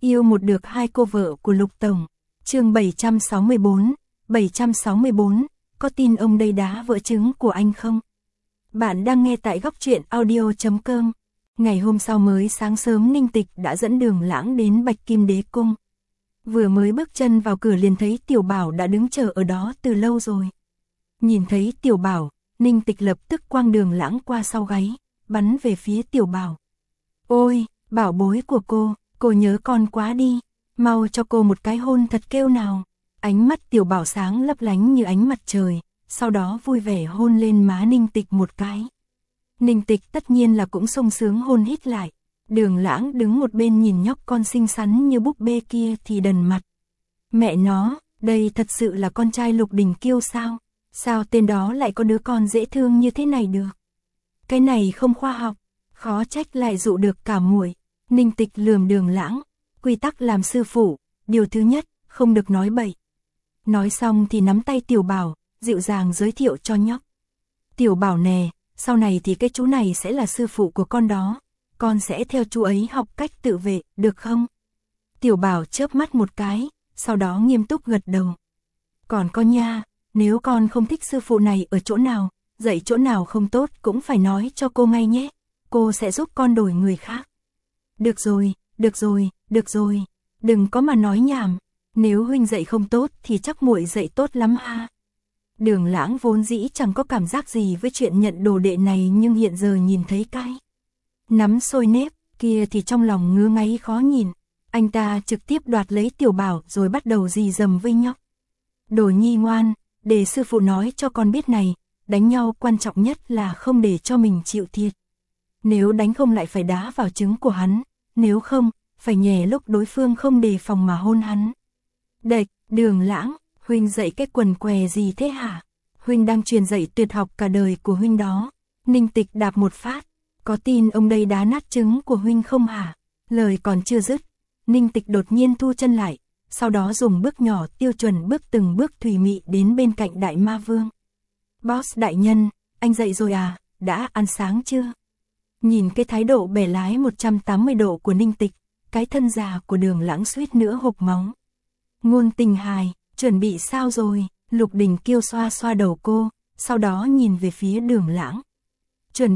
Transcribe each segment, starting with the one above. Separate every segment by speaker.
Speaker 1: Yêu một được hai cô vợ của Lục Tổng. Chương 764, có tin ông đây đá vỡ trứng của anh không? Bạn đang nghe tại góc truyện audio.com. Ngày hôm sau mới sáng sớm Ninh Tịch đã dẫn Đường Lãng đến Bạch Kim Đế Cung. Vừa mới bước chân vào cửa liền thấy Tiểu Bảo đã đứng chờ ở đó từ lâu rồi. Nhìn thấy Tiểu Bảo, Ninh Tịch lập tức quăng Đường Lãng qua sau gáy, bắn về phía Tiểu Bảo. Ôi, bảo bối của cô nhớ con quá đi, mau cho cô một cái hôn thật kêu nào. Ánh mắt Tiểu Bảo sáng lấp lánh như ánh mặt trời, sau đó vui vẻ hôn lên má Ninh Tịch một cái. Ninh Tịch tất nhiên là cũng sung sướng hôn hít lại. Đường Lãng đứng một bên nhìn nhóc con xinh xắn như búp bê kia thì đần mặt. Mẹ nó, đây thật sự là con trai Lục Đình Kiêu sao? Sao tên đó lại có đứa con dễ thương như thế này được? Cái này không khoa học, khó trách lại dụ được cả muội. Ninh Tịch lườm Đường Lãng, quy tắc làm sư phụ, điều thứ nhất, không được nói bậy. Nói xong thì nắm tay Tiểu Bảo, dịu dàng giới thiệu cho nhóc. Tiểu Bảo nè, sau này thì cái chú này sẽ là sư phụ của con đó, con sẽ theo chú ấy học cách tự vệ, được không? Tiểu Bảo chớp mắt một cái, sau đó nghiêm túc gật đầu. Còn con nha, nếu con không thích sư phụ này ở chỗ nào, dạy chỗ nào không tốt cũng phải nói cho cô ngay nhé, cô sẽ giúp con đổi người khác. Được rồi, đừng có mà nói nhảm, nếu huynh dạy không tốt thì chắc muội dạy tốt lắm ha. Đường Lãng vốn dĩ chẳng có cảm giác gì với chuyện nhận đồ đệ này, nhưng hiện giờ nhìn thấy cái nắm sôi nếp kia thì trong lòng ngứa ngáy khó nhìn. Anh ta trực tiếp đoạt lấy Tiểu Bảo rồi bắt đầu rì rầm với nhóc. Đồ nhi ngoan, để sư phụ nói cho con biết này, đánh nhau quan trọng nhất là không để cho mình chịu thiệt. Nếu đánh không lại phải đá vào trứng của hắn, nếu không, phải nhè lúc đối phương không đề phòng mà hôn hắn. Đệch, Đường Lãng, huynh dạy cái quần què gì thế hả? Huynh đang truyền dạy tuyệt học cả đời của huynh đó. Ninh Tịch đạp một phát, có tin ông đây đá nát trứng của huynh không hả? Lời còn chưa dứt, Ninh Tịch đột nhiên thu chân lại, sau đó dùng bước nhỏ tiêu chuẩn từng bước thùy mị đến bên cạnh Đại Ma Vương. Boss đại nhân, anh dậy rồi à, đã ăn sáng chưa? Nhìn cái thái độ bẻ lái 180 độ của Ninh Tịch, cái thân già của Đường Lãng suýt nữa hộc máu. Ngôn Tình Hài, chuẩn bị sao rồi? Lục Đình Kiêu xoa xoa đầu cô, sau đó nhìn về phía Đường Lãng. Chuẩn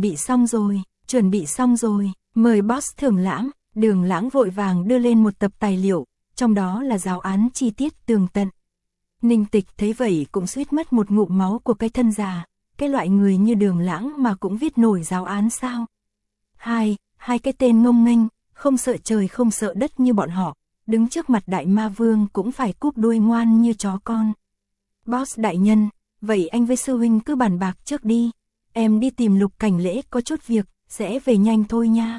Speaker 1: bị xong rồi, mời boss thưởng lãm. Đường Lãng vội vàng đưa lên một tập tài liệu, trong đó là giáo án chi tiết tường tận. Ninh Tịch thấy vậy cũng suýt mất một ngụm máu của cái thân già, cái loại người như Đường Lãng mà cũng viết nổi giáo án sao? Hai cái tên ngông nghênh, không sợ trời không sợ đất như bọn họ, đứng trước mặt Đại Ma Vương cũng phải cúp đuôi ngoan như chó con. Boss đại nhân, vậy anh với sư huynh cứ bàn bạc trước đi, em đi tìm Lục Cảnh Lễ có chút việc, sẽ về nhanh thôi nha.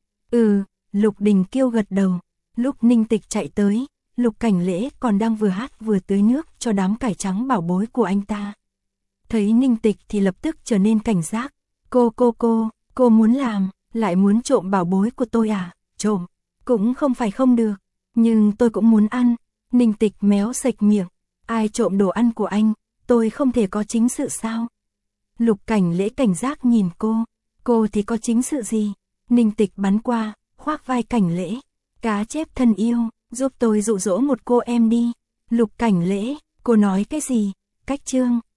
Speaker 1: Lục Đình Kiêu gật đầu. Lúc Ninh Tịch chạy tới, Lục Cảnh Lễ còn đang vừa hát vừa tưới nước cho đám cải trắng bảo bối của anh ta. Thấy Ninh Tịch thì lập tức trở nên cảnh giác. Cô muốn làm, lại muốn trộm bảo bối của tôi à? Trộm, cũng không phải không được, nhưng tôi cũng muốn ăn. Ninh Tịch méo sạch miệng. Ai trộm đồ ăn của anh, tôi không thể có chính sự sao? Lục Cảnh Lễ cảnh giác nhìn cô thì có chính sự gì? Ninh Tịch bắn qua, khoác vai Cảnh Lễ. Cá chép thân yêu, giúp tôi dụ dỗ một cô em đi. Lục Cảnh Lễ, cô nói cái gì? Cách chương.